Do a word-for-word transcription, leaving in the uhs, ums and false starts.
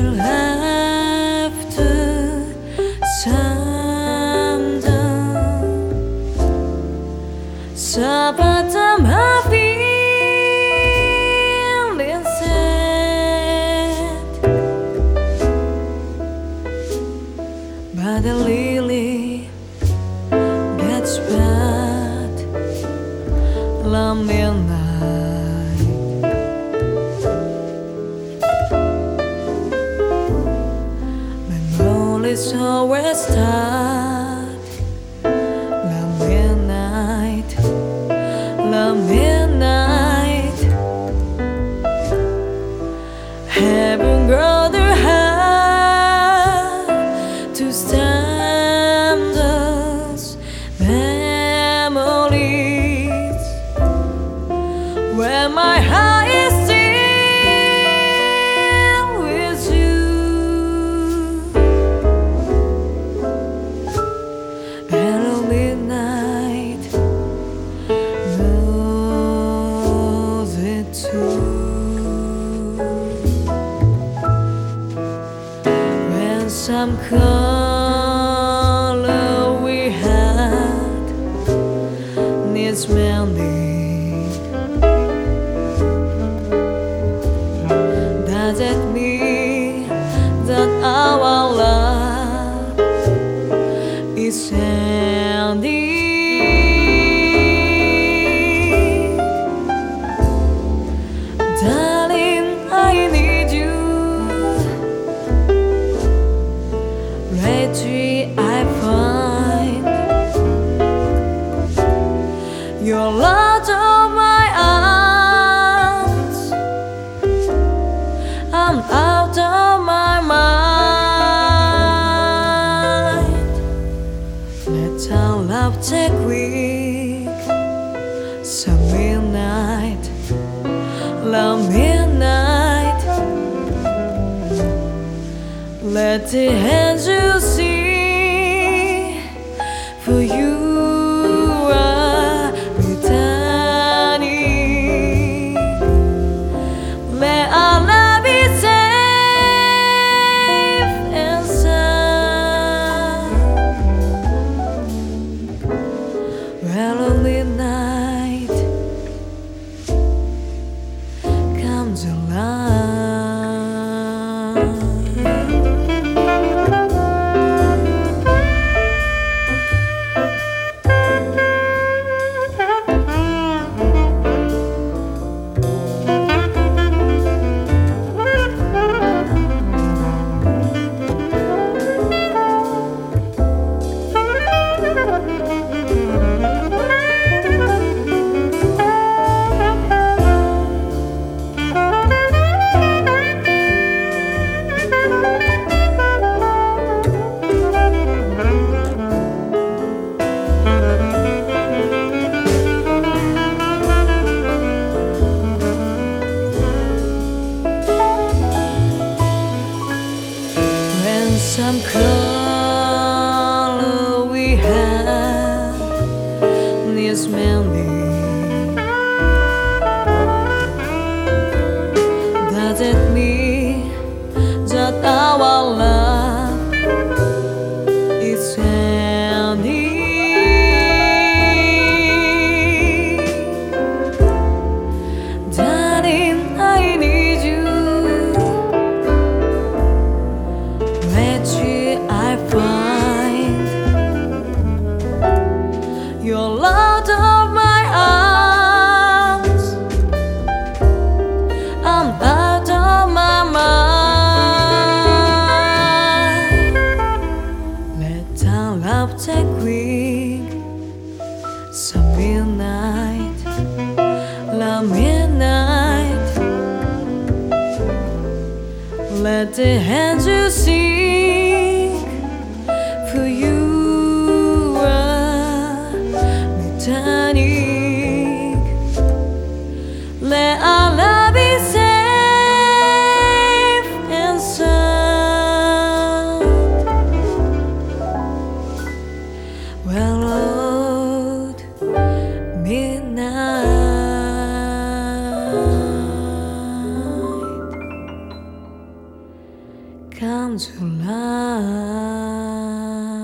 still have to sometimes sometimes I feel sad, but the lily gets bad long midnight. It's always start love midnight, love midnight. Haven't grown the heart to stand those memories where my heart is still with you. Hello midnight knows it too. When some color we had needs mending, does it mean that our love is ending? Darling, I need you. Lately I find you're out of my arms. I'm out of my mind. Let our love take quick. Some midnight, love midnight. Let the angels sing for you are returning. Let our love be safe and sound. Well, at midnight comes alive. Some color we have needs mending. Does it mean that our love is ending? Darling, I need you. I find you're out of my arms. I'm out of my mind. Let our love take quick. Some midnight, love midnight. Let the angels sing for you are returning. Let our love be safe and sound. Well, Lord, midnight. come to life.